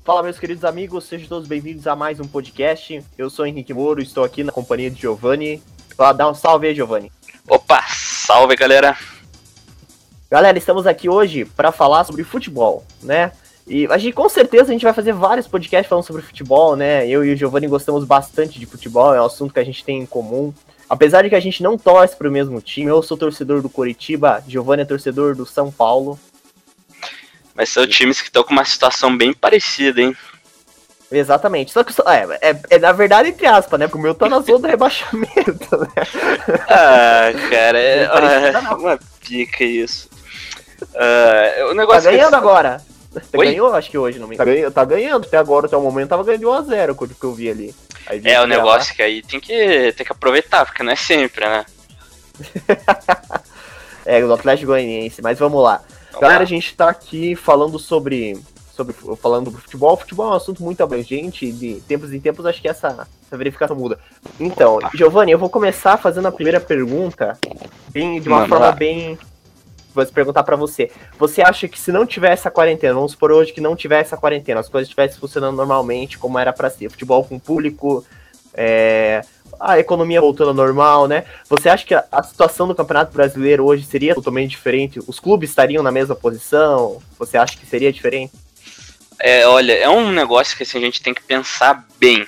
Fala, meus queridos amigos, sejam todos bem-vindos a mais um podcast. Eu sou Henrique Moro, estou aqui na companhia de Giovanni. Dá um salve aí, Giovanni. Opa, salve, galera. Galera, estamos aqui hoje para falar sobre futebol, né? E com certeza a gente vai fazer vários podcasts falando sobre futebol, né? Eu e o Giovanni gostamos bastante de futebol, é um assunto que a gente tem em comum. Apesar de que a gente não torce para o mesmo time, eu sou torcedor do Coritiba, Giovanni é torcedor do São Paulo. Mas são times que estão com uma situação bem parecida, hein? Exatamente. Só que na verdade, entre aspas, né? Porque o meu tá na zona do rebaixamento, né? Ah, cara, é uma pica isso. O negócio tá ganhando agora. Ganhou, acho que hoje, não me engano. Tá ganhando, até agora, até o momento, tava ganhando de 1-0, que eu vi ali. Aí o negócio que aí tem que aproveitar, porque não é sempre, né? O Atlético Goianiense, mas vamos lá. Galera, a gente tá aqui falando falando do futebol. O futebol é um assunto muito abrangente e de tempos em tempos acho que essa verificação muda. Então, Giovanni, eu vou começar fazendo a primeira pergunta de uma forma bem... Vou perguntar pra você. Você acha que se não tivesse a quarentena, vamos supor hoje que não tivesse a quarentena, as coisas estivessem funcionando normalmente, como era pra ser, futebol com público, a economia voltando ao normal, né? Você acha que a situação do Campeonato Brasileiro hoje seria totalmente diferente? Os clubes estariam na mesma posição? Você acha que seria diferente? Olha, é um negócio que assim, a gente tem que pensar bem.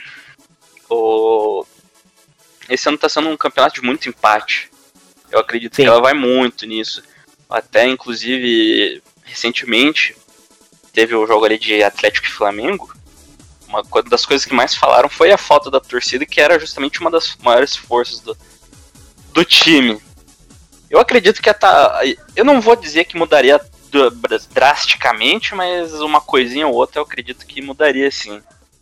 Esse ano tá sendo um campeonato de muito empate. Eu acredito que ela vai muito nisso. Até, inclusive, recentemente, teve o jogo ali de Atlético e Flamengo. Uma das coisas que mais falaram foi a falta da torcida, que era justamente uma das maiores forças do time. Eu acredito que eu não vou dizer que mudaria drasticamente, mas uma coisinha ou outra eu acredito que mudaria sim.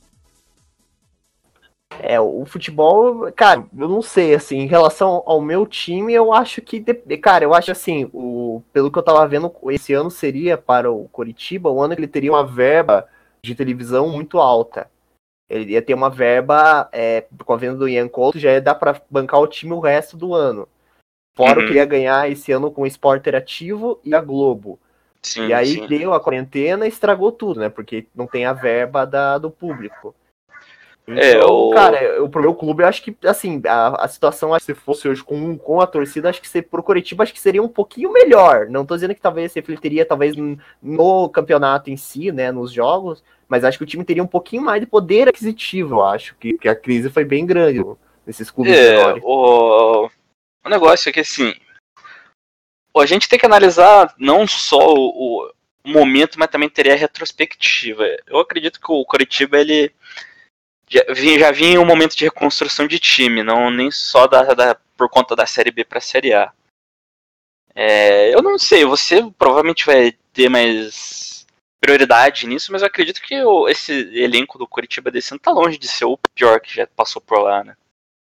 O futebol, cara, eu não sei, assim, em relação ao meu time, eu acho que, cara, eu acho assim, pelo que eu tava vendo, esse ano seria para o Coritiba, o ano que ele teria uma verba de televisão muito alta. Ele ia ter uma verba, com a venda do Ian Couto, já ia dar pra bancar o time o resto do ano. Fora o que ia ganhar esse ano com o Sport Interativo e a Globo. Sim, e aí deu a quarentena e estragou tudo, né, porque não tem a verba do público. Então, cara, pro meu clube, eu acho que, assim, a situação, se fosse hoje com a torcida, acho que pro Coritiba, acho que seria um pouquinho melhor. Não tô dizendo que talvez se refletiria, talvez, no campeonato em si, né, nos jogos, mas acho que o time teria um pouquinho mais de poder aquisitivo, eu acho, que a crise foi bem grande nesses clubes menores. O negócio é que, assim, a gente tem que analisar não só o momento, mas também teria a retrospectiva. Eu acredito que o Coritiba, ele já vinha em um momento de reconstrução de time, não nem só por conta da Série B para a Série A. Eu não sei, você provavelmente vai ter mais prioridade nisso, mas eu acredito que esse elenco do Coritiba desse ano tá longe de ser o pior que já passou por lá, né?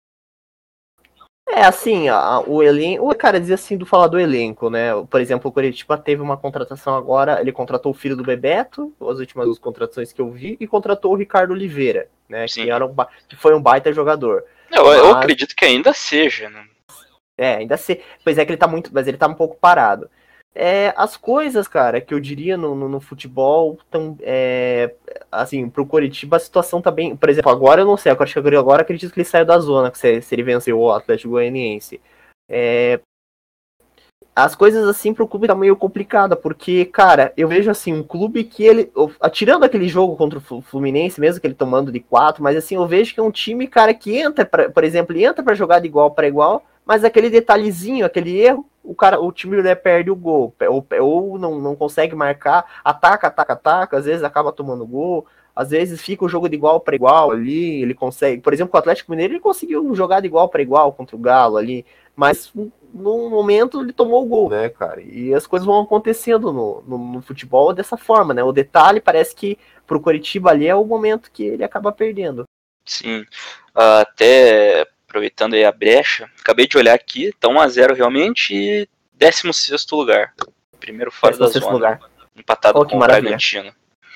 Assim, o elenco. O cara dizia assim falar do elenco, né? Por exemplo, o Coritiba teve uma contratação agora. Ele contratou o filho do Bebeto, as últimas duas contratações que eu vi, e contratou o Ricardo Oliveira, né? Que foi um baita jogador. Eu acredito que ainda seja, né? Ainda se. Pois é que ele tá muito. Mas ele tá um pouco parado. As coisas, cara, que eu diria no futebol estão. Assim, pro Coritiba a situação tá bem. Por exemplo, agora eu não sei, agora acredito que ele saiu da zona, se ele venceu o Atlético Goianiense. As coisas assim pro clube tá meio complicada, porque, cara, eu vejo assim, um clube que ele. Tirando aquele jogo contra o Fluminense, mesmo que ele tomando de 4, mas assim, eu vejo que é um time, cara, que entra, por exemplo, ele entra pra jogar de igual para igual, mas aquele detalhezinho, aquele erro, o time perde o gol, ou não consegue marcar, ataca, às vezes acaba tomando gol, às vezes fica o jogo de igual para igual ali, ele consegue, por exemplo, com o Atlético Mineiro ele conseguiu jogar de igual para igual contra o Galo ali, mas no momento ele tomou o gol, né, cara, e as coisas vão acontecendo no futebol dessa forma, né, o detalhe parece que pro Coritiba ali é o momento que ele acaba perdendo. Sim, até aproveitando aí a brecha, acabei de olhar aqui, tá 1-0 realmente e 16º lugar. Primeiro fora da zona. Lugar. Empatado com o Bragantino.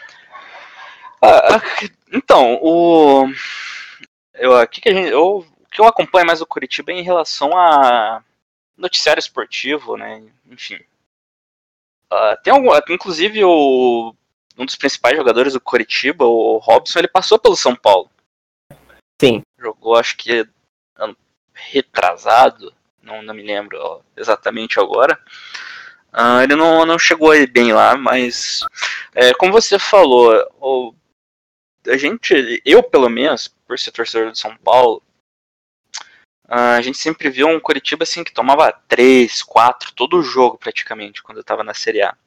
Então, o que eu acompanho mais o Coritiba é em relação a noticiário esportivo, né? Enfim. Inclusive um dos principais jogadores do Coritiba, o Robson, ele passou pelo São Paulo. Sim. Jogou, acho que ano retrasado, não me lembro exatamente agora. Ele não chegou aí bem lá, mas como você falou, eu pelo menos, por ser torcedor do São Paulo, a gente sempre viu um Coritiba assim que tomava 3, 4 todo o jogo praticamente quando eu tava na Série A.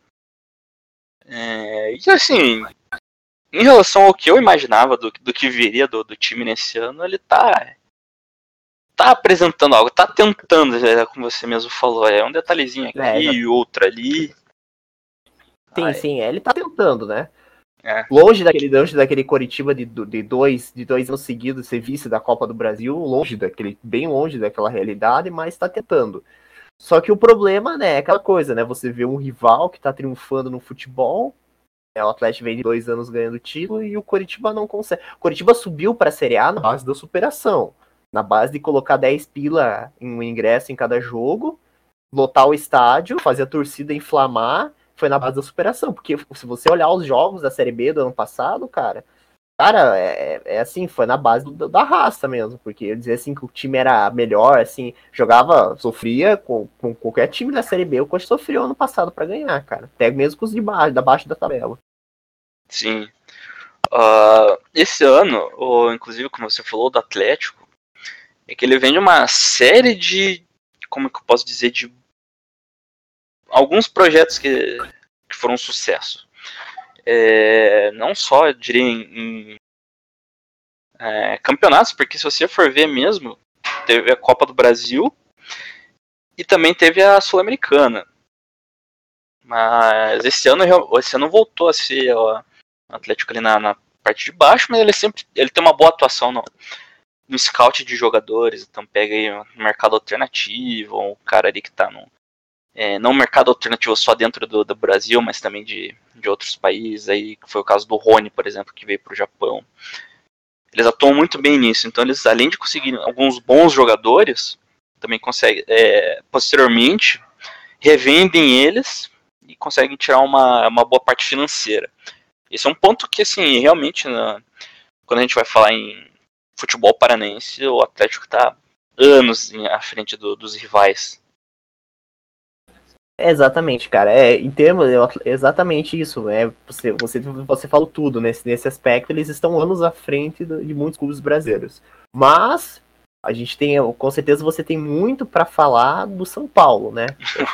E assim, em relação ao que eu imaginava do que viria do time nesse ano, ele tá apresentando algo, tá tentando, como você mesmo falou, um detalhezinho aqui, outro ali. Sim, ele tá tentando, né? É. Longe daquele Coritiba de dois anos seguidos ser vice da Copa do Brasil, bem longe daquela realidade, mas tá tentando. Só que o problema, né, é aquela coisa, né? Você vê um rival que tá triunfando no futebol, o Atlético vem de 2 anos ganhando título e o Coritiba não consegue. O Coritiba subiu pra Série A na base da superação, na base de colocar 10 pila em um ingresso em cada jogo, lotar o estádio, fazer a torcida inflamar, foi na base da superação. Porque se você olhar os jogos da Série B do ano passado, cara, assim, foi na base da raça mesmo, porque eu dizer assim que o time era melhor, assim, sofria com qualquer time da Série B, o Coxa sofreu ano passado para ganhar, cara, até mesmo com os de baixo, da baixo da tabela. Sim. Esse ano, inclusive como você falou do Atlético, é que ele vem de uma série de, como que eu posso dizer, de alguns projetos que foram um sucesso. Não só, eu diria, em campeonatos, porque se você for ver mesmo, teve a Copa do Brasil e também teve a Sul-Americana. Mas esse ano voltou a ser o Atlético ali na parte de baixo, mas ele tem uma boa atuação no scout de jogadores, então pega aí um mercado alternativo, um cara ali que tá não um mercado alternativo só dentro do Brasil, mas também de outros países, aí foi o caso do Rony, por exemplo, que veio pro Japão. Eles atuam muito bem nisso, então eles, além de conseguir alguns bons jogadores, também conseguem, posteriormente, revendem eles e conseguem tirar uma boa parte financeira. Esse é um ponto que, assim, realmente, quando a gente vai falar em futebol paranense, o Atlético está anos à frente dos rivais. Exatamente, cara. Em termos, exatamente isso. Você falou tudo nesse aspecto. Eles estão anos à frente de muitos clubes brasileiros. Mas a gente tem, com certeza, você tem muito para falar do São Paulo, né?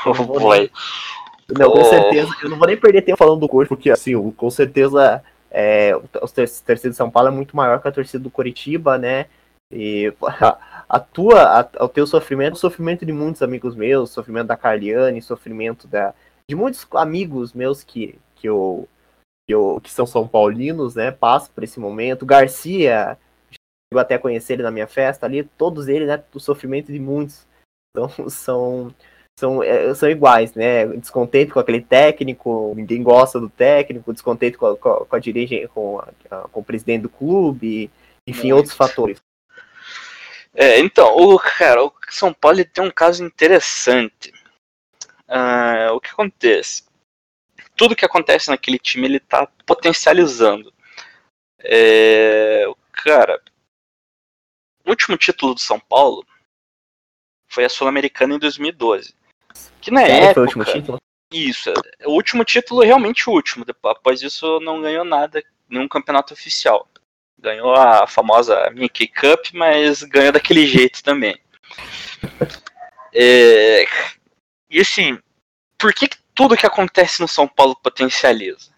Com certeza. Eu não vou nem perder tempo falando do Coxa, porque assim, com certeza, o torcida de São Paulo é muito maior que a torcida do Coritiba, né? E o teu sofrimento, o sofrimento de muitos amigos meus, sofrimento da Carliane, sofrimento de muitos amigos meus que são São Paulinos, né? Passam por esse momento. Garcia, chegou até a conhecer ele na minha festa ali, todos eles, né? O sofrimento de muitos são iguais, né? Descontente com aquele técnico, ninguém gosta do técnico, descontente com a dirigente, com o presidente do clube, enfim, outros fatores. Então, o São Paulo tem um caso interessante. O que acontece? Tudo que acontece naquele time ele tá potencializando. O último título do São Paulo foi a Sul-Americana em 2012. Que na época. Foi o último título? Isso, o último título, realmente o último. Após isso, não ganhou nada, nenhum campeonato oficial. Ganhou a famosa Mickey Cup, mas ganhou daquele jeito também. E assim, por que tudo que acontece no São Paulo potencializa?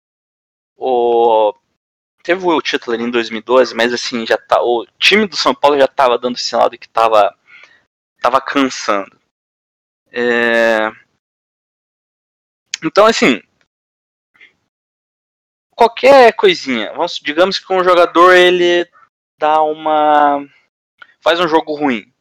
Teve o título ali em 2012, mas assim, o time do São Paulo já estava dando sinal de que estava cansando. Então, assim, qualquer coisinha, digamos que um jogador ele faz um jogo ruim.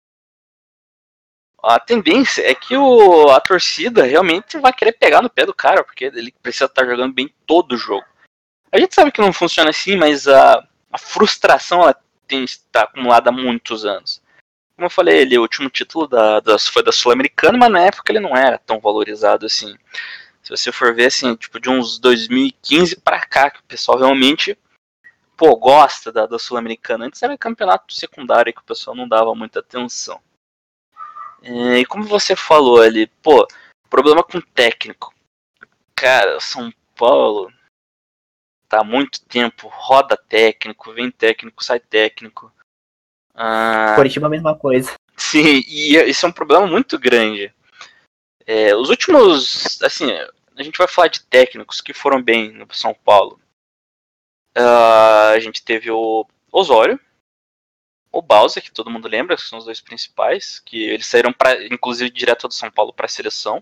A tendência é que a torcida realmente vai querer pegar no pé do cara, porque ele precisa estar jogando bem todo o jogo. A gente sabe que não funciona assim, mas a frustração ela está acumulada há muitos anos. Como eu falei, o último título foi da Sul-Americana, mas na época ele não era tão valorizado assim. Se você for ver, assim, tipo, de uns 2015 pra cá, que o pessoal realmente, pô, gosta da Sul-Americana. Antes era campeonato secundário que o pessoal não dava muita atenção. E como você falou ali, pô, problema com técnico. Cara, o São Paulo tá há muito tempo, roda técnico, vem técnico, sai técnico. Coritiba a mesma coisa. Sim, e isso é um problema muito grande. Os últimos, assim, a gente vai falar de técnicos que foram bem no São Paulo. A gente teve o Osório, o Bausa, que todo mundo lembra, que são os dois principais, que eles saíram, inclusive, direto do São Paulo para a seleção.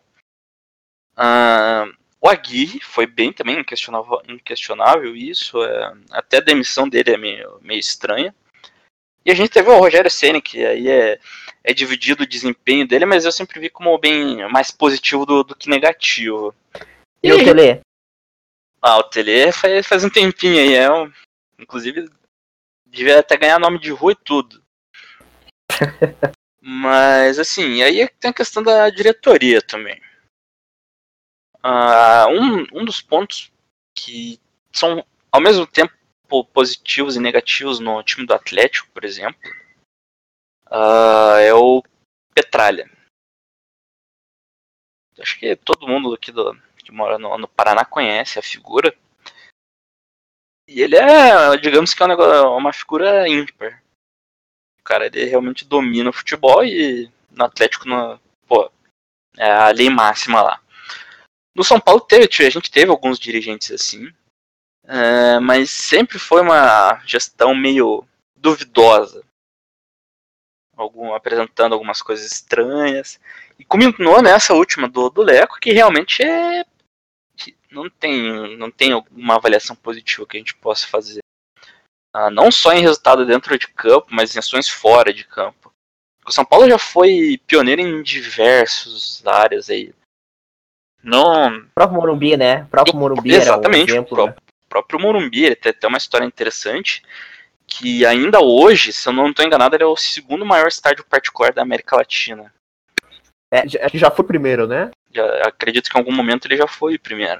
O Aguirre foi bem também, inquestionável isso, até a demissão dele é meio estranha. E a gente teve o Rogério Ceni, que aí é dividido o desempenho dele, mas eu sempre vi como bem mais positivo do que negativo. E o Tele? O Tele faz um tempinho aí, inclusive devia até ganhar nome de rua e tudo. Mas assim, aí tem a questão da diretoria também. Um dos pontos que são ao mesmo tempo positivos e negativos no time do Atlético, por exemplo, é o Petralha. Acho que todo mundo aqui que mora no Paraná conhece a figura. E ele digamos que uma figura ímpar. O cara, ele realmente domina o futebol e no Atlético, é a lei máxima lá. No São Paulo a gente teve alguns dirigentes assim, mas sempre foi uma gestão meio duvidosa. Apresentando algumas coisas estranhas. E culminou nessa última do Leco, que realmente não tem uma avaliação positiva que a gente possa fazer. Não só em resultado dentro de campo, mas em ações fora de campo. O São Paulo já foi pioneiro em diversas áreas aí. Não... O próprio Morumbi, né? O próprio Morumbi exatamente, era um exemplo. O próprio Morumbi, ele tem até uma história interessante, que ainda hoje, se eu não estou enganado, ele é o segundo maior estádio particular da América Latina. Já foi primeiro, né? Acredito que em algum momento ele já foi primeiro.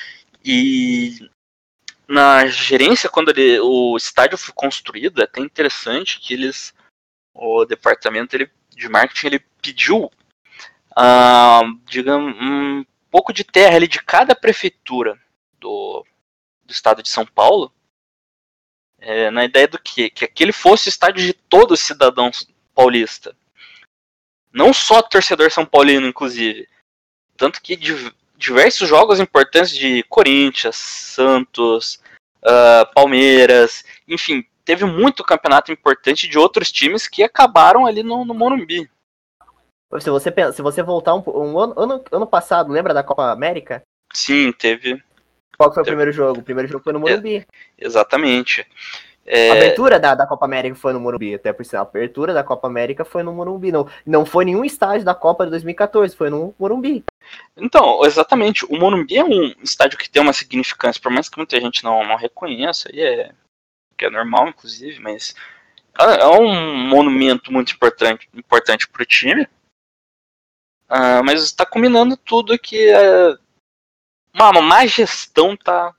E na gerência, quando o estádio foi construído, é até interessante que o departamento de marketing ele pediu, digamos, um pouco de terra ali de cada prefeitura do estado de São Paulo, na ideia do que aquele fosse o estádio de todo cidadão paulista. Não só torcedor são paulino, inclusive. Tanto que diversos jogos importantes de Corinthians, Santos, Palmeiras, enfim, teve muito campeonato importante de outros times que acabaram ali no Morumbi. Se você voltar ano passado, lembra da Copa América? Sim, teve. Qual foi o primeiro jogo? O primeiro jogo foi no Morumbi. Exatamente. A abertura da Copa América foi no Morumbi, até por sinal. A abertura da Copa América foi no Morumbi. Não foi nenhum estádio da Copa de 2014, foi no Morumbi. Então, exatamente. O Morumbi é um estádio que tem uma significância, por mais que muita gente não reconheça, e que é normal, inclusive, mas é um monumento muito importante para o time. Mas está combinando tudo que uma má gestão tá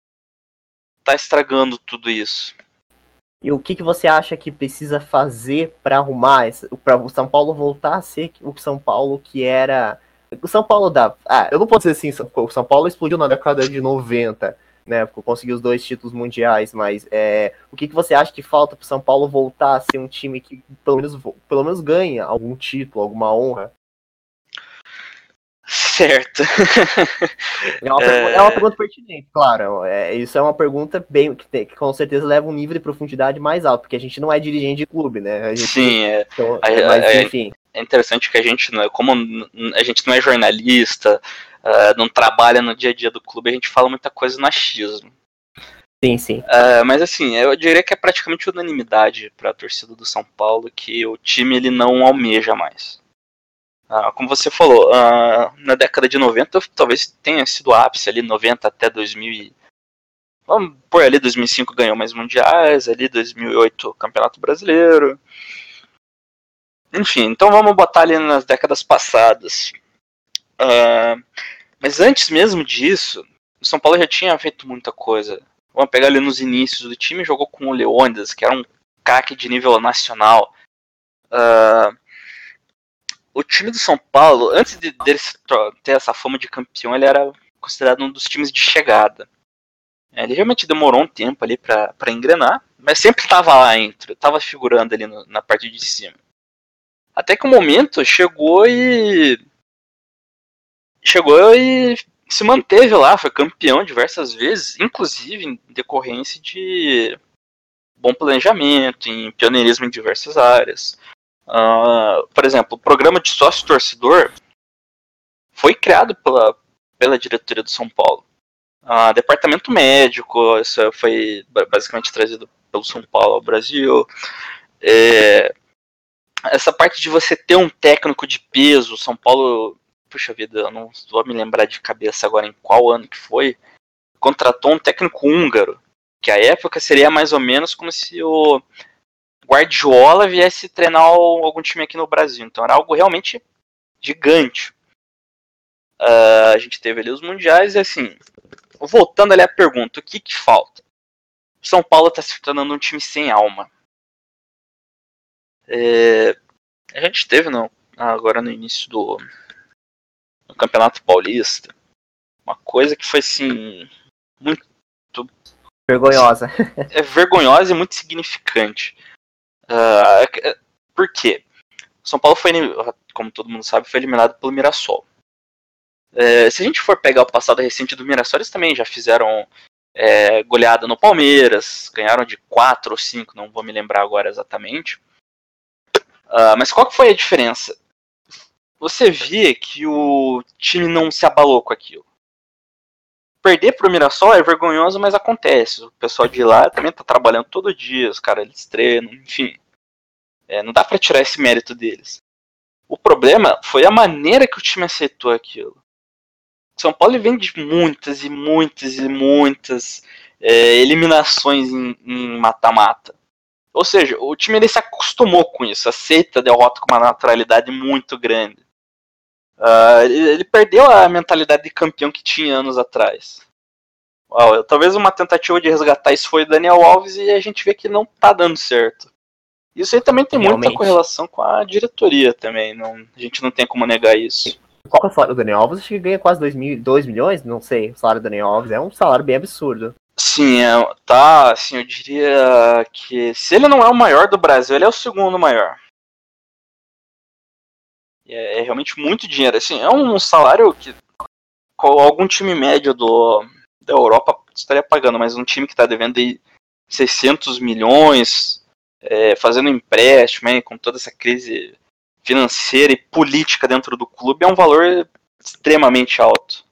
estragando tudo isso. E o que você acha que precisa fazer para arrumar, para o São Paulo voltar a ser o São Paulo que era... O São Paulo eu não posso dizer assim, o São Paulo explodiu na década de 90, né, conseguiu os 2 títulos mundiais, mas o que você acha que falta para o São Paulo voltar a ser um time que pelo menos ganha algum título, alguma honra? Certo. É uma pergunta pertinente, claro. Isso é uma pergunta que com certeza leva um nível de profundidade mais alto, porque a gente não é dirigente de clube, né? Sim, mas enfim. É interessante que a gente, como a gente não é jornalista, não trabalha no dia a dia do clube, a gente fala muita coisa no achismo. Sim. Mas assim, eu diria que é praticamente unanimidade para a torcida do São Paulo que o time ele não almeja mais. Como você falou, na década de 90 talvez tenha sido o ápice ali, 90 até 2000. Vamos por ali, 2005 ganhou mais mundiais, ali 2008 Campeonato Brasileiro. Enfim, então vamos botar ali nas décadas passadas. Mas antes mesmo disso, o São Paulo já tinha feito muita coisa. Vamos pegar ali nos inícios do time, jogou com o Leônidas, que era um craque de nível nacional. O time do São Paulo, antes dele ter essa fama de campeão, ele era considerado um dos times de chegada. Ele realmente demorou um tempo ali pra engrenar, mas sempre estava lá, estava figurando ali na parte de cima. Até que o momento chegou e se manteve lá, foi campeão diversas vezes, inclusive em decorrência de bom planejamento, em pioneirismo em diversas áreas. Por exemplo, o programa de sócio-torcedor foi criado pela diretoria do São Paulo. Departamento médico, isso foi basicamente trazido pelo São Paulo ao Brasil. Essa parte de você ter um técnico de peso, São Paulo, puxa vida, eu não vou me lembrar de cabeça agora em qual ano que foi, contratou um técnico húngaro, que à época seria mais ou menos como se o Guardiola viesse treinar algum time aqui no Brasil. Então era algo realmente gigante. A gente teve ali os mundiais e assim, voltando ali à pergunta, o que falta? O São Paulo está se tornando um time sem alma. A gente teve agora no início do Campeonato Paulista uma coisa que foi assim muito vergonhosa. Vergonhosa e muito significante. Por quê? O São Paulo foi, como todo mundo sabe, foi eliminado pelo Mirassol. Se a gente for pegar o passado recente do Mirassol, eles também já fizeram goleada no Palmeiras, ganharam de 4 ou 5, não vou me lembrar agora exatamente. Mas qual que foi a diferença? Você via que o time não se abalou com aquilo. Perder pro Mirassol é vergonhoso, mas acontece. O pessoal de lá também tá trabalhando todo dia, os caras eles treinam, enfim. Não dá pra tirar esse mérito deles. O problema foi a maneira que o time aceitou aquilo. São Paulo vem de muitas e muitas e muitas eliminações em mata-mata. Ou seja, o time ele se acostumou com isso, aceita a derrota com uma naturalidade muito grande. Ele perdeu a mentalidade de campeão que tinha anos atrás. Talvez uma tentativa de resgatar isso foi o Daniel Alves e a gente vê que não tá dando certo. Isso aí também tem muita correlação com a diretoria também, a gente não tem como negar isso. Qual que é o salário do Daniel Alves? Acho que ganha quase 2 milhões, não sei. O salário do Daniel Alves é um salário bem absurdo. Sim, assim, eu diria que se ele não é o maior do Brasil, ele é o segundo maior. É realmente muito dinheiro. Assim, é um salário que algum time médio da Europa estaria pagando, mas um time que está devendo aí 600 milhões, fazendo empréstimo, com toda essa crise financeira e política dentro do clube, é um valor extremamente alto.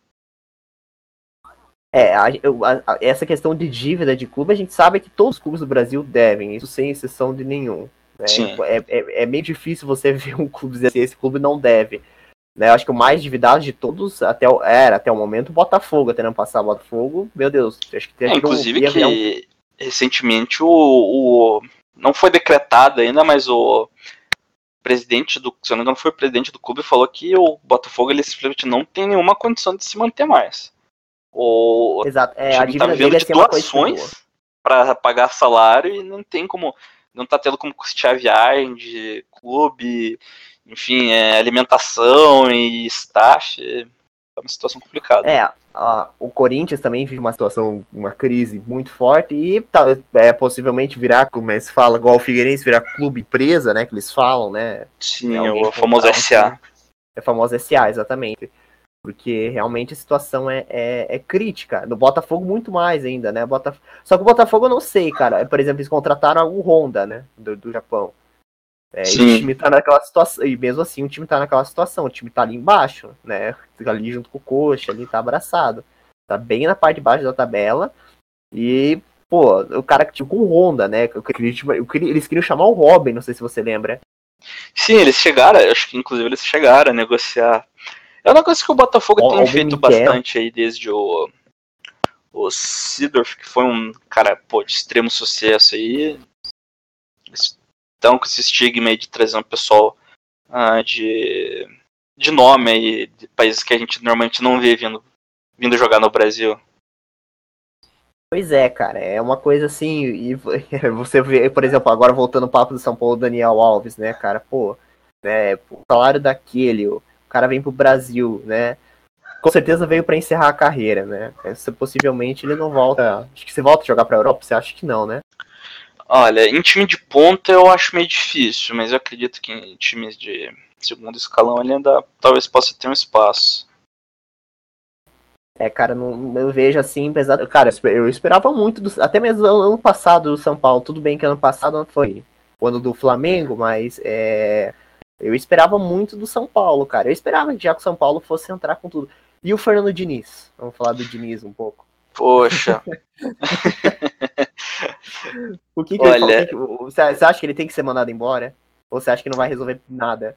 Essa questão de dívida de clube, a gente sabe que todos os clubes do Brasil devem, isso sem exceção de nenhum. Né? É meio difícil você ver um clube dizer assim, esse clube não deve. Né? Eu acho que o mais endividado de todos até o momento o Botafogo, até não passar o Botafogo, meu Deus. Acho que inclusive que recentemente não foi decretado ainda, mas o presidente se eu não me engano foi o presidente do clube, falou que o Botafogo ele simplesmente não tem nenhuma condição de se manter mais. Exato. A dívida tá vivendo de doações para pagar salário e não tá tendo como custear viagem de clube, enfim, alimentação e staff. É uma situação complicada. O Corinthians também vive uma crise muito forte e possivelmente virar, como se fala, igual o Figueirense, virar clube empresa, né, que eles falam, né? Sim, o famoso SA. É o famoso SA, exatamente. Porque realmente a situação é crítica. No Botafogo, muito mais ainda, né? Só que o Botafogo eu não sei, cara. Por exemplo, eles contrataram o Honda, né? Do Japão. E o time tá naquela situação. E mesmo assim, o time tá naquela situação. O time tá ali embaixo, né? Ali junto com o Coxa, ali tá abraçado. Tá bem na parte de baixo da tabela. E, pô, o cara que tinha com o Honda, né? Eles queriam chamar o Robin, não sei se você lembra. Sim, eles chegaram, acho que inclusive eles chegaram a negociar. É uma coisa que o Botafogo tem feito bastante aí desde o Seedorf, que foi um cara, de extremo sucesso aí. Eles estão com esse estigma aí de trazer um pessoal de de nome aí, de países que a gente normalmente não vê vindo jogar no Brasil. Pois é, cara, é uma coisa assim, e você vê, por exemplo, agora voltando ao papo do São Paulo, Daniel Alves, né, cara, pô, né, o salário daquele, o cara vem pro Brasil, né, com certeza veio para encerrar a carreira, né, possivelmente ele não volta, acho que você volta a jogar pra Europa, você acha que não, né? Olha, em time de ponta eu acho meio difícil, mas eu acredito que em times de segundo escalão ele ainda talvez possa ter um espaço. Cara, não, eu vejo assim, pesado. Cara, eu esperava muito, até mesmo ano passado do São Paulo. Tudo bem que ano passado não foi o ano do Flamengo, mas eu esperava muito do São Paulo, cara. Eu esperava que já que o São Paulo fosse entrar com tudo. E o Fernando Diniz? Vamos falar do Diniz um pouco. Poxa. O que Olha, você acha que ele tem que ser mandado embora? Ou você acha que não vai resolver nada?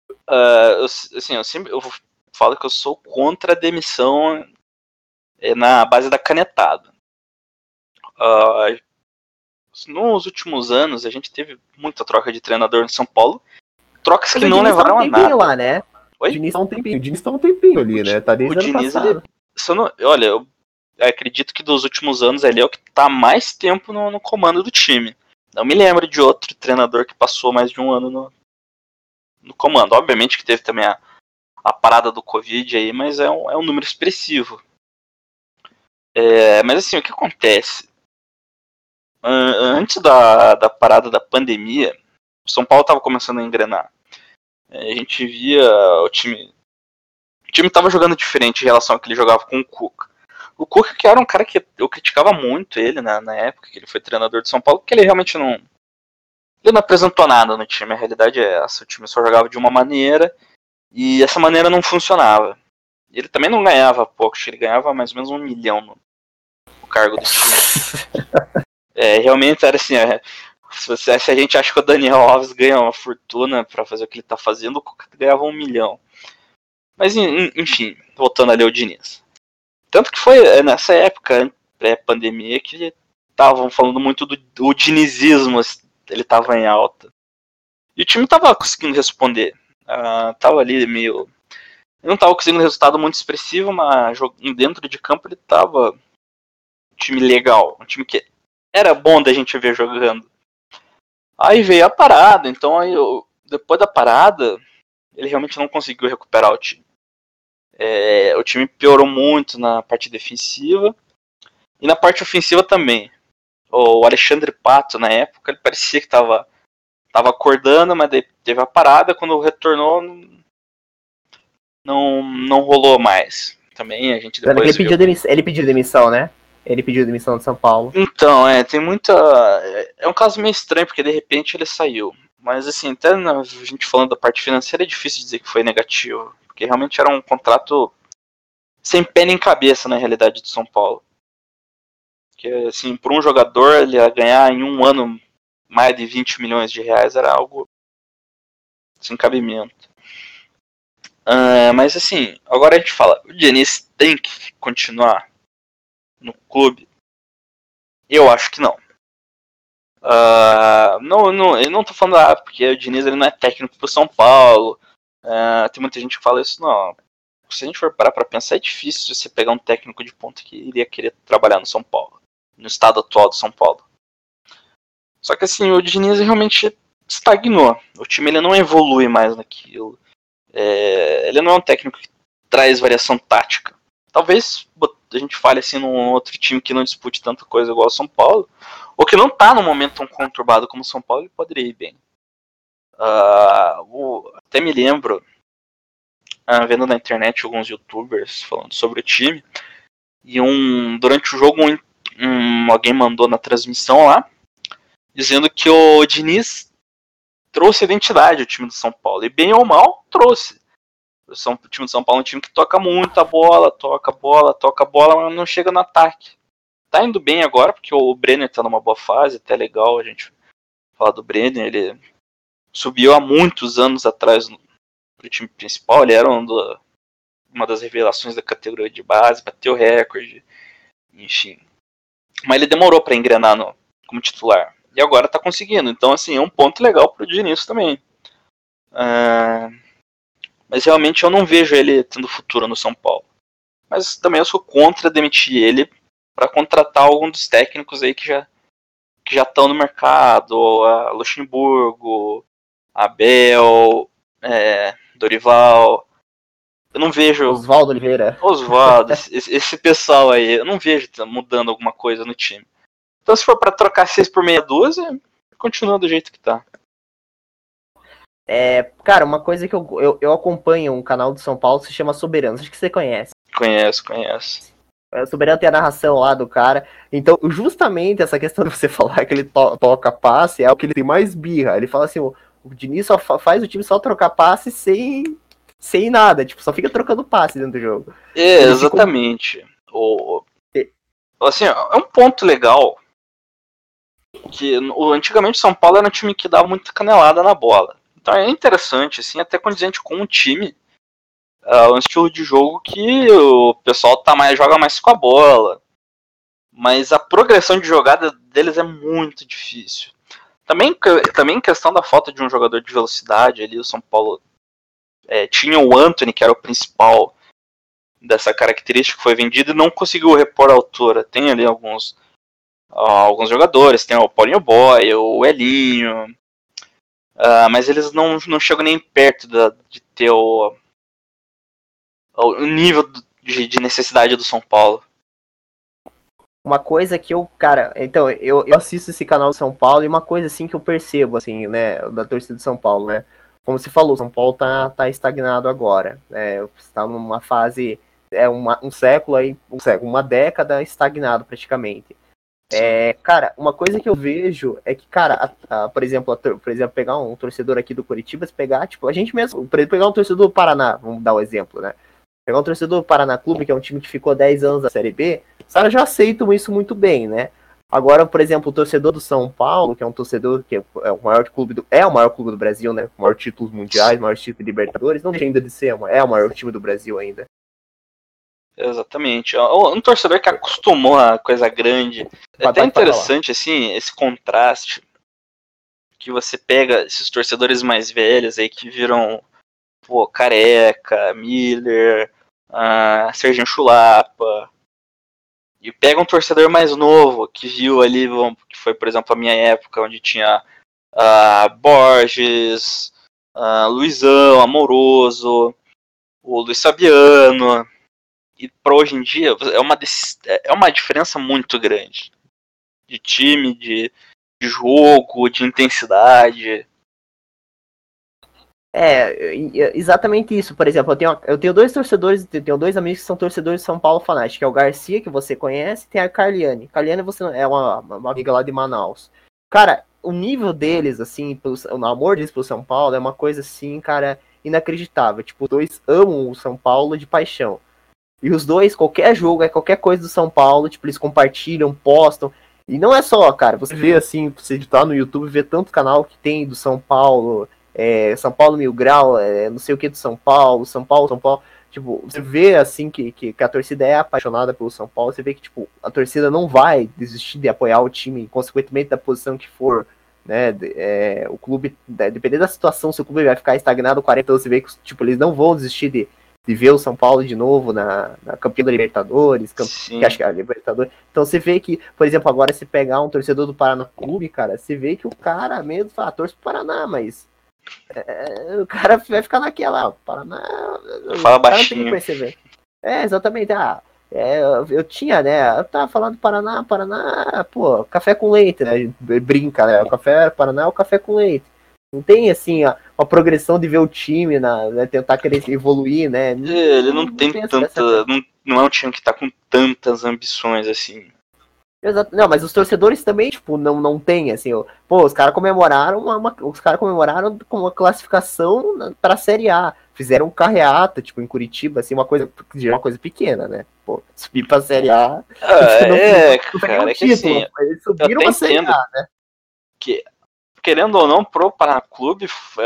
eu falo que eu sou contra a demissão na base da canetada. Nos últimos anos a gente teve muita troca de treinador no São Paulo, trocas Mas que o não Diniz tá levaram um a tempinho nada. lá, né? Oi? O Diniz tá um tempinho ali, né? Tá O desde o ano Diniz, passado. olha, eu acredito que dos últimos anos ele é o que tá mais tempo no comando do time. Não me lembro de outro treinador que passou mais de um ano no comando. Obviamente que teve também a parada do Covid aí, mas é um número expressivo. Mas assim, o que acontece? Antes da parada da pandemia, o São Paulo estava começando a engrenar. A gente via o time. O time estava jogando diferente em relação ao que ele jogava com o Cuca. O Cuca, que era um cara que eu criticava muito ele na época que ele foi treinador de São Paulo, porque ele realmente não. Ele não apresentou nada no time. A realidade é essa. O time só jogava de uma maneira e essa maneira não funcionava. E ele também não ganhava pouco, ele ganhava mais ou menos 1 milhão no cargo do time. Realmente era assim, se a gente acha que o Daniel Alves ganha uma fortuna para fazer o que ele tá fazendo, o Cuca ganhava 1 milhão. Mas enfim, voltando ali ao Diniz. Tanto que foi nessa época, pré-pandemia, que estavam falando muito do dinizismo, ele tava em alta. E o time tava conseguindo responder. Tava ali meio. Ele não tava conseguindo um resultado muito expressivo, mas dentro de campo ele tava um time legal, um time que era bom da gente ver jogando. Aí veio a parada, então depois da parada, ele realmente não conseguiu recuperar o time. O time piorou muito na parte defensiva e na parte ofensiva também. O Alexandre Pato, na época, ele parecia que tava acordando, mas daí teve a parada, quando retornou, não rolou mais. Também a gente depois viu. Ele pediu demissão, né? Ele pediu demissão de São Paulo. Então, tem muita. É um caso meio estranho, porque de repente ele saiu. Mas assim, até a gente falando da parte financeira, é difícil dizer que foi negativo. Porque realmente era um contrato sem pé nem cabeça na realidade do São Paulo. Que assim, por um jogador ele ia ganhar em um ano mais de 20 milhões de reais era algo sem cabimento. Mas assim, agora a gente fala, o Diniz tem que continuar no clube? Eu acho que não. Eu não tô falando porque o Diniz ele não é técnico pro São Paulo. Tem muita gente que fala isso, não. Se a gente for parar pra pensar, é difícil você pegar um técnico de ponta que iria querer trabalhar no São Paulo, no estado atual do São Paulo. Só que assim, o Diniz realmente estagnou. O time ele não evolui mais naquilo. Ele não é um técnico que traz variação tática. Talvez a gente fale assim num outro time que não dispute tanta coisa igual o São Paulo, ou que não tá num momento tão conturbado como o São Paulo, ele poderia ir bem. Até me lembro, vendo na internet alguns youtubers falando sobre o time, e durante o jogo alguém mandou na transmissão lá, dizendo que o Diniz trouxe identidade ao time do São Paulo, e bem ou mal, trouxe. O time do São Paulo é um time que toca muito a bola, toca a bola, mas não chega no ataque. Tá indo bem agora, porque o Brenner tá numa boa fase, até legal a gente falar do Brenner, ele subiu há muitos anos atrás pro time principal, ele era uma das revelações da categoria de base, bateu recorde, enfim. Mas ele demorou para engrenar como titular, e agora tá conseguindo, então assim, é um ponto legal pro Diniz também. Mas Mas realmente eu não vejo ele tendo futuro no São Paulo. Mas também eu sou contra demitir ele para contratar algum dos técnicos aí que já estão no mercado, a Luxemburgo, Abel, Dorival. Eu não vejo. Oswaldo Oliveira. Oswaldo, esse pessoal aí, eu não vejo mudando alguma coisa no time. Então, se for para trocar 6 por meia dúzia, continua do jeito que tá. Cara, uma coisa que eu acompanho um canal do São Paulo se chama Soberanos, acho que você conhece. Conheço. O Soberano tem a narração lá do cara. Então, justamente essa questão de você falar que ele toca passe é o que ele tem mais birra. Ele fala assim, o Diniz só faz o time só trocar passe sem nada. Tipo, só fica trocando passe dentro do jogo. Exatamente. Assim, é um ponto legal que antigamente o São Paulo era um time que dava muita canelada na bola. Então é interessante, assim, até condizente com um time, um estilo de jogo que o pessoal joga mais com a bola. Mas a progressão de jogada deles é muito difícil. Também questão da falta de um jogador de velocidade ali, o São Paulo tinha o Antony, que era o principal dessa característica, que foi vendido e não conseguiu repor a altura. Tem ali alguns jogadores, tem o Paulinho Boy, o Elinho, mas eles não chegam nem perto de ter o nível de necessidade do São Paulo. Uma coisa que então, eu assisto esse canal do São Paulo e uma coisa assim que eu percebo, assim, né, da torcida de São Paulo, né, como você falou, São Paulo tá estagnado agora, né, está numa fase, um século aí, uma década estagnado praticamente. Cara, uma coisa que eu vejo é que, cara, por exemplo, pegar um torcedor aqui do Coritiba, se pegar, tipo, a gente mesmo, pegar um torcedor do Paraná, vamos dar o exemplo, né? Pegar um torcedor do Paraná Clube, que é um time que ficou 10 anos na Série B, os caras já aceitam isso muito bem, né? Agora, por exemplo, o torcedor do São Paulo, que é um torcedor que é o maior clube do Brasil, né? Maior títulos mundiais, maior título de Libertadores, não deixa ainda de ser, é o maior time do Brasil ainda. Exatamente. Um torcedor que acostumou a coisa grande. É até interessante, assim, esse contraste que você pega esses torcedores mais velhos aí que viram, Careca, Miller, Serginho Chulapa, e pega um torcedor mais novo que viu ali, que foi, por exemplo, a minha época, onde tinha Borges, Luizão, Amoroso, o Luiz Fabiano. E para hoje em dia é uma diferença muito grande de time, de jogo, de intensidade. Exatamente isso. Por exemplo, eu tenho dois torcedores, tenho dois amigos que são torcedores de São Paulo fanáticos, que é o Garcia, que você conhece, e tem a Carliane. Carliane é uma amiga lá de Manaus. Cara, o nível deles, assim, o amor deles pro São Paulo é uma coisa assim, cara, inacreditável. Tipo, os dois amam o São Paulo de paixão. E os dois, qualquer jogo, qualquer coisa do São Paulo, tipo, eles compartilham, postam. E não é só, cara, você vê assim, você editar no YouTube, vê tanto canal que tem do São Paulo, São Paulo Mil Grau, não sei o que do São Paulo. Tipo, você vê assim que a torcida é apaixonada pelo São Paulo, você vê que, tipo, a torcida não vai desistir de apoiar o time, consequentemente da posição que for, né? O clube, dependendo da situação, se o clube vai ficar estagnado 40 anos, você vê que, tipo, eles não vão desistir de ver o São Paulo de novo na campeã da Libertadores, que acho que é a Libertadores. Então você vê que, por exemplo, agora se pegar um torcedor do Paraná Clube, cara, você vê que o cara mesmo fala, torce pro Paraná, mas o cara vai ficar naquela, Paraná... Fala baixinho. Exatamente, eu tinha, né, eu tava falando Paraná, pô, café com leite, né, brinca, né, o café Paraná é o café com leite. Não tem, assim, uma progressão de ver o time, né, tentar querer evoluir, né? Ele não tem tanta... Não é um time que tá com tantas ambições, assim. Exato. Não, mas os torcedores também, tipo, não tem, assim, os caras comemoraram com uma classificação pra Série A. Fizeram carreata, tipo, em Curitiba, assim, uma coisa pequena, né? Pô, subir pra Série A... cara, é que assim... Eles subiram pra Série A, né? Que... Querendo ou não, pro Paraná Clube,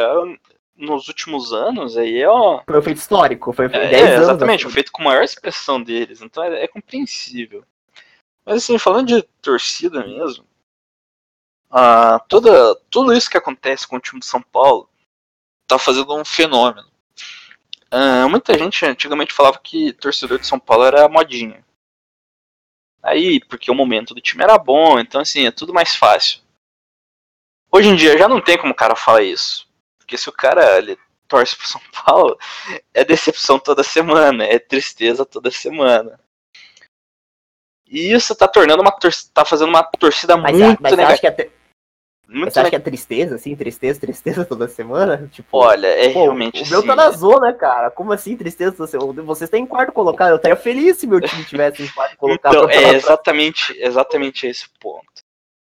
nos últimos anos, aí foi um feito histórico, foi 10 anos. Exatamente, foi feito com a maior expressão deles, então é compreensível. Mas assim, falando de torcida mesmo, tudo isso que acontece com o time de São Paulo tá fazendo um fenômeno. Muita gente antigamente falava que torcedor de São Paulo era modinha. Aí, porque o momento do time era bom, então assim, é tudo mais fácil. Hoje em dia já não tem como o cara falar isso. Porque se o cara ele torce pro São Paulo, é decepção toda semana, é tristeza toda semana. E isso tá tornando tá fazendo uma torcida muito negativa. Você acha que é tristeza, assim? Tristeza toda semana? Tipo, olha, realmente o meu tá na zona, cara. Como assim, tristeza toda semana? Vocês têm em quarto colocado. Eu estaria feliz se meu time tivesse em quarto colocado. Então, é exatamente esse ponto.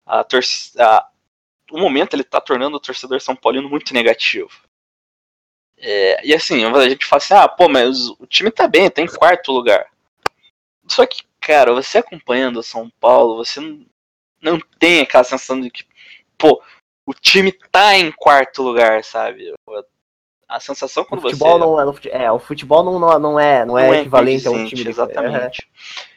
O momento ele tá tornando o torcedor São Paulino muito negativo. E assim, a gente fala assim, mas o time tá bem, tá em quarto lugar. Só que, cara, você acompanhando o São Paulo, você não tem aquela sensação de que, o time tá em quarto lugar, sabe? A sensação quando o futebol o futebol não é equivalente a um time. Exatamente.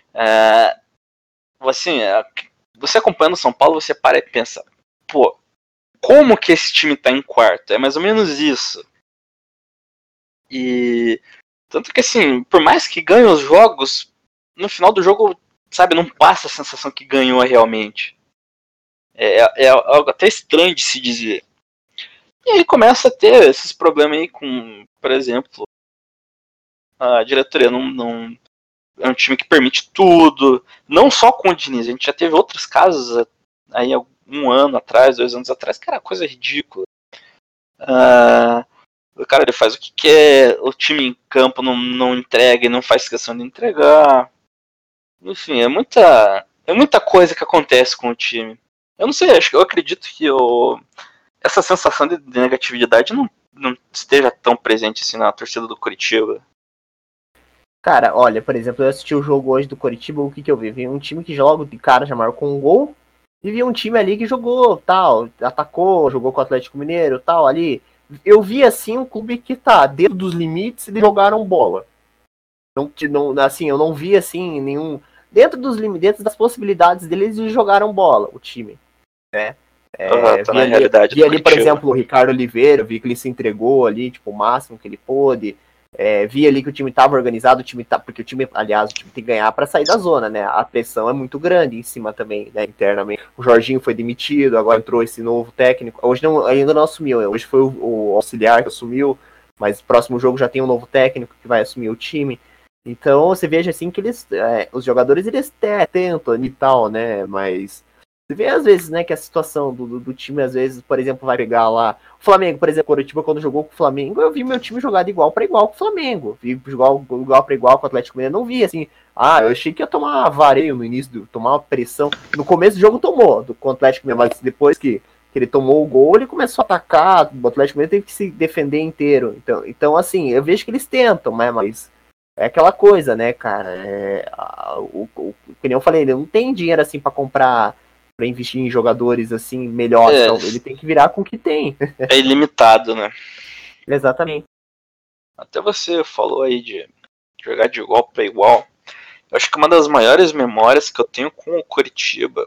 Você acompanhando o São Paulo, você para e pensa, como que esse time tá em quarto? É mais ou menos isso. E tanto que assim, por mais que ganhe os jogos, no final do jogo, sabe, não passa a sensação que ganhou realmente. É algo até estranho de se dizer. E aí começa a ter esses problemas aí com, por exemplo, a diretoria não é um time que permite tudo, não só com o Diniz, a gente já teve outros casos aí 1 ano atrás, 2 anos atrás, que era coisa ridícula. O cara ele faz o que quer, o time em campo não entrega e não faz questão de entregar. Enfim, é muita coisa que acontece com o time. Eu não sei, eu acredito que essa sensação de negatividade não esteja tão presente assim na torcida do Coritiba. Cara, olha, por exemplo, eu assisti o jogo hoje do Coritiba, o que eu vi? Vi um time que joga de cara, já marcou um gol, e vi um time ali que jogou, tal, atacou, jogou com o Atlético Mineiro, tal, ali. Eu vi, assim, um clube que tá dentro dos limites e jogaram bola. Assim, eu não vi, assim, nenhum... Dentro dos limites, dentro das possibilidades deles, eles jogaram bola, o time, né? Tá na realidade vi ali, por exemplo, o Ricardo Oliveira, vi que ele se entregou ali, tipo, o máximo que ele pôde. Vi ali que o time estava organizado, porque o time, aliás, o time tem que ganhar para sair da zona, né? A pressão é muito grande em cima também, né? Internamente. O Jorginho foi demitido, agora entrou esse novo técnico. Hoje ainda não assumiu, hoje foi o auxiliar que assumiu, mas próximo jogo já tem um novo técnico que vai assumir o time. Então você veja assim que os jogadores eles tentam e tal, né? Mas você vê às vezes, né, que a situação do time, às vezes, por exemplo, vai pegar lá. O Flamengo, por exemplo, Coritiba, quando jogou com o Flamengo, eu vi meu time jogar de igual para igual com o Flamengo. Vi jogar igual para igual com o Atlético Mineiro, não vi assim. Eu achei que ia tomar vareio no início, tomar uma pressão. No começo do jogo tomou, com o Atlético Mineiro, mas depois que ele tomou o gol, ele começou a atacar. O Atlético Mineiro teve que se defender inteiro. Então assim, eu vejo que eles tentam, né, mas é aquela coisa, né, cara? Que nem eu falei, ele não tem dinheiro assim para comprar, para investir em jogadores assim melhores. Então ele tem que virar com o que tem. É ilimitado, né? Exatamente. Até você falou aí de jogar de igual para igual. Eu acho que uma das maiores memórias que eu tenho com o Coritiba,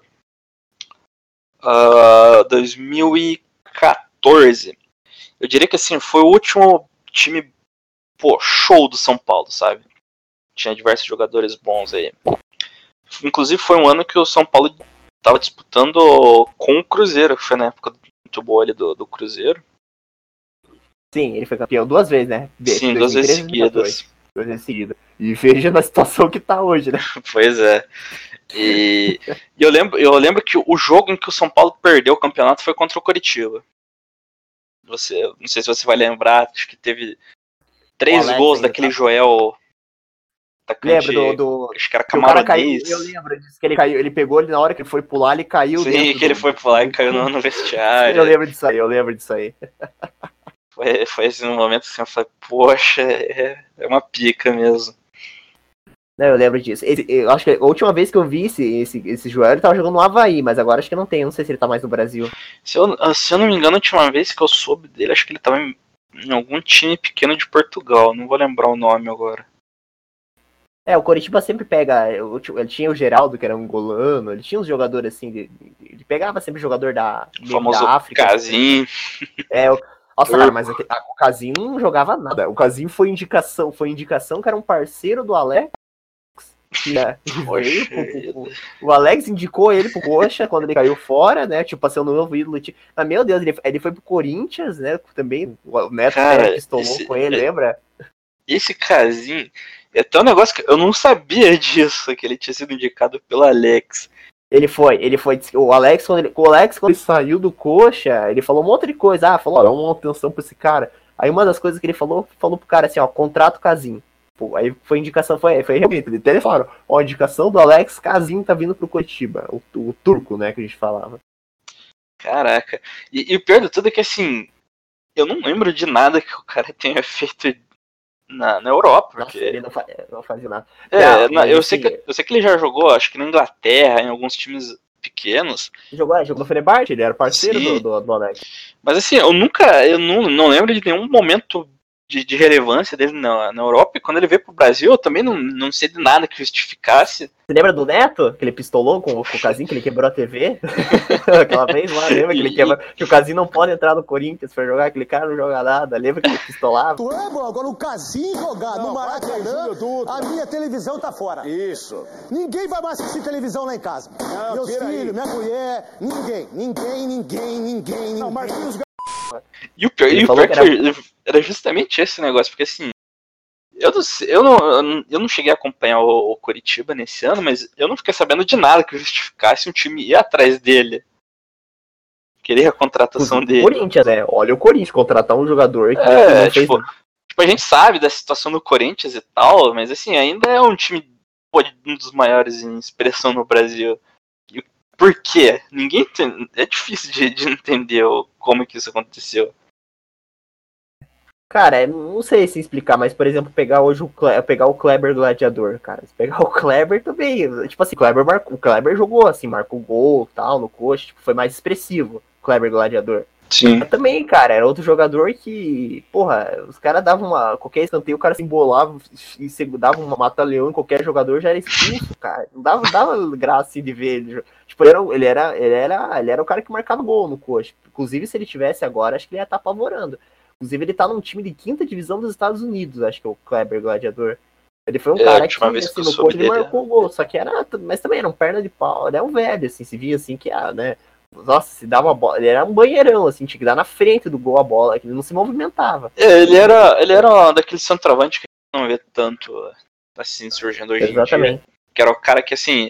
2014, eu diria que assim, foi o último time show do São Paulo, sabe? Tinha diversos jogadores bons aí. Inclusive foi um ano que o São Paulo estava disputando com o Cruzeiro, que foi na época muito boa ali do Cruzeiro. Sim, ele foi campeão 2 vezes, né? Sim, 2 vezes seguidas. 2 vezes seguidas. E veja na situação que tá hoje, né? Pois é. E eu lembro que o jogo em que o São Paulo perdeu o campeonato foi contra o Coritiba. Não sei se você vai lembrar, acho que teve 3 gols daquele Joel. Lembra do acho que era camaronês. Eu lembro disso, que ele caiu, ele pegou ele na hora que ele foi pular, ele caiu. Sim, que ele foi pular e caiu no vestiário. Eu lembro disso aí. Foi assim, um momento assim, eu falei, poxa, é uma pica mesmo. Não, eu lembro disso. Eu acho que a última vez que eu vi esse Joel, ele tava jogando no Havaí, mas agora acho que não tem, não sei se ele tá mais no Brasil. Se eu não me engano, a última vez que eu soube dele, acho que ele tava em algum time pequeno de Portugal, não vou lembrar o nome agora. O Coritiba sempre pega. Ele tinha o Geraldo, que era um angolano, ele tinha uns jogadores assim. Ele pegava sempre jogador da famoso África. Casim. Nossa, cara, mas o Casim não jogava nada. O Casim foi indicação que era um parceiro do Alex. Que veio o Alex indicou ele pro Coxa quando ele caiu fora, né? Tipo, pra ser o novo ídolo. Mas, meu Deus, ele foi pro Corinthians, né? Também o Neto pistolou com ele, lembra? Esse Casim é até um negócio que eu não sabia disso, que ele tinha sido indicado pelo Alex. Ele foi. O Alex, quando ele saiu do Coxa, ele falou um monte de coisa. Falou, dá uma atenção pra esse cara. Aí uma das coisas que ele falou pro cara assim, contrata o Casim. Pô, aí foi indicação, foi realmente. Eles falaram, a indicação do Alex, Casim tá vindo pro Curitiba. O turco, né, que a gente falava. Caraca. E o pior de tudo é que, assim, eu não lembro de nada que o cara tenha feito na Europa. Nossa, porque... ele não fazia nada. Eu sei que ele já jogou, acho que na Inglaterra, em alguns times pequenos. Jogou no Fenerbahçe, ele era parceiro do Alex. Mas assim, eu não lembro de nenhum momento de relevância dele na Europa, e quando ele veio pro Brasil, eu também não sei de nada que justificasse. Você lembra do Neto? Que ele pistolou com o Casim, que ele quebrou a TV? Aquela vez lá, lembra que o Casim não pode entrar no Corinthians pra jogar, aquele cara não joga nada, lembra que ele pistolava? Tu é, bom, agora o Casim jogar no Maracanã, a minha televisão tá fora. Isso. Ninguém vai mais assistir televisão lá em casa. Não, meus filhos, minha mulher, ninguém. Não, Marquinhos... E o pior era justamente esse negócio, porque assim, eu não cheguei a acompanhar o Coritiba nesse ano, mas eu não fiquei sabendo de nada que justificasse um time ir atrás dele. Querer a contratação dele. Corinthians, né? Olha o Corinthians contratar um jogador que tipo, a gente sabe da situação do Corinthians e tal, mas assim, ainda é um time, um dos maiores em expressão no Brasil. E por quê? Ninguém tem, é difícil de entender como que isso aconteceu. Cara, não sei se explicar, mas, por exemplo, pegar o Kleber Gladiador, cara. Se pegar o Kleber também, tipo assim, o Kleber jogou, assim, marcou gol e tal, no coxa, tipo, foi mais expressivo, o Kleber Gladiador. Sim. Mas também, cara, era outro jogador que, porra, os caras davam qualquer escanteio, o cara se embolava e dava uma mata-leão em qualquer jogador, já era expulso, cara. Não dava graça assim, de ver ele. Tipo, ele era o cara que marcava gol no coxa. Inclusive, se ele tivesse agora, acho que ele ia estar apavorando. Inclusive, ele tá num time de 5ª divisão dos Estados Unidos, acho que é o Kleber Gladiador. Ele foi um cara que, assim, no coxa ele marcou gol, só que mas também era um perna de pau, ele é um velho, assim, se via assim que, né, nossa, se dava a bola, ele era um banheirão, assim, tinha que dar na frente do gol a bola, que ele não se movimentava. Ele era daquele centroavante que a gente não vê tanto, assim, surgindo hoje em dia. Que era o cara que, assim,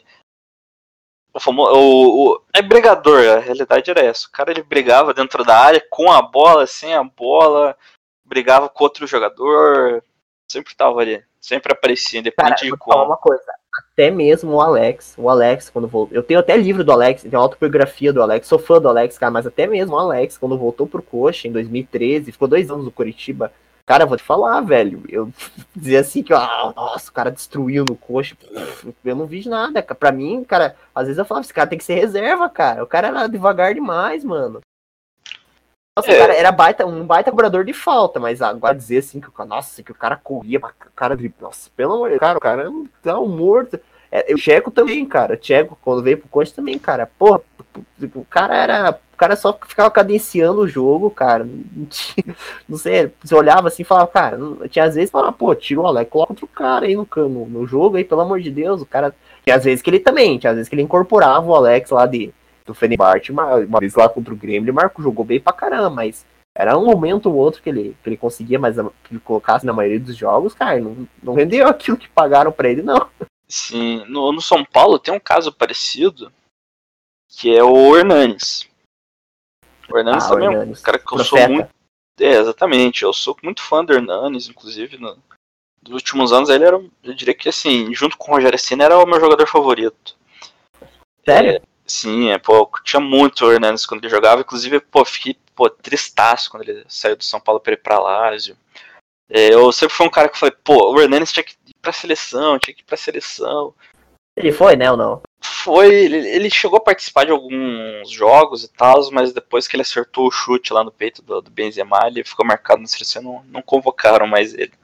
é brigador, a realidade era essa. O cara, ele brigava dentro da área, com a bola, sem a bola, brigava com outro jogador, sempre tava ali, sempre aparecia, independente de como. Falar uma coisa, até mesmo o Alex, quando voltou, eu tenho até livro do Alex, tem uma autobiografia do Alex, sou fã do Alex, cara, mas até mesmo o Alex, quando voltou pro Coxa em 2013, ficou 2 anos no Curitiba, cara, vou te falar, velho, eu dizia assim que, nossa, o cara destruiu no Coxa, eu não vi nada, pra mim, cara, às vezes eu falava, esse cara tem que ser reserva, cara, o cara era devagar demais, mano. Nossa, o cara era um baita cobrador de falta, mas agora dizer assim que o cara corria pra cara de. Nossa, pelo amor de Deus, o cara tá morto. O Tcheco também, cara. O Tcheco, quando veio pro Coxa também, cara. Porra, o cara só ficava cadenciando o jogo, cara. Não sei, você olhava assim e falava, cara, tinha às vezes falava, pô, tira o Alex, coloca outro cara aí no jogo aí, pelo amor de Deus, o cara. Tinha às vezes que ele incorporava o Alex lá do Fenerbahçe, uma vez lá contra o Grêmio, ele jogou bem pra caramba, mas era um momento ou outro que ele conseguia, mas que ele colocasse na maioria dos jogos, cara, não rendeu aquilo que pagaram pra ele, não. Sim, no São Paulo tem um caso parecido, que é o Hernanes. O Hernanes também é um cara que eu sou muito... exatamente, eu sou muito fã do Hernanes, inclusive, nos últimos anos ele era, eu diria que assim, junto com o Rogério Ceni, era o meu jogador favorito. Sério? Sim, eu tinha muito o Hernanes quando ele jogava, inclusive, fiquei tristaço quando ele saiu do São Paulo para ir pra Lazio. Eu sempre fui um cara que falei, o Hernanes tinha que ir pra seleção, Ele foi, né, ou não? Foi, ele chegou a participar de alguns jogos e tal, mas depois que ele acertou o chute lá no peito do Benzema, ele ficou marcado na seleção, não convocaram mais ele.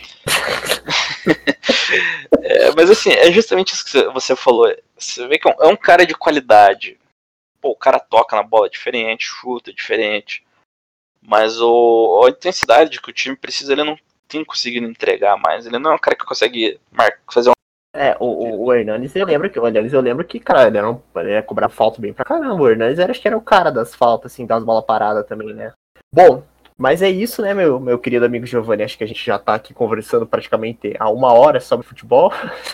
Mas assim, é justamente isso que você falou. Você vê que é um cara de qualidade. O cara toca na bola diferente, chuta diferente. Mas a intensidade que o time precisa, ele não tem conseguido entregar mais. Ele não é um cara que consegue fazer o Hernanes, eu lembro que, cara, ele ia cobrar falta bem pra caramba. O Hernanes acho que era o cara das faltas, assim, das bolas paradas também, né? Bom, mas é isso, né, meu querido amigo Giovanni? Acho que a gente já tá aqui conversando praticamente há 1 hora sobre futebol.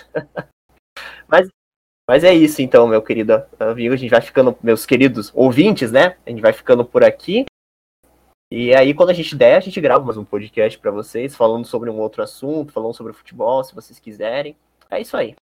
Mas é isso, então, meu querido amigo. A gente vai ficando, meus queridos ouvintes, né? A gente vai ficando por aqui. E aí, quando a gente der, a gente grava mais um podcast pra vocês, falando sobre um outro assunto, falando sobre futebol, se vocês quiserem. É isso aí.